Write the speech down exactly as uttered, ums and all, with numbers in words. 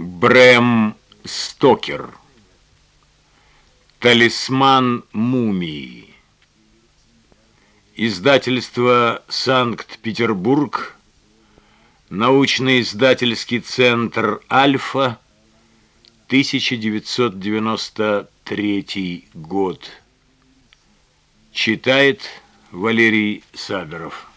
Брэм Стокер. Талисман мумии. Издательство Санкт-Петербург. Научно-издательский центр «Альфа», тысяча девятьсот девяносто третий год. Читает Валерий Сабиров.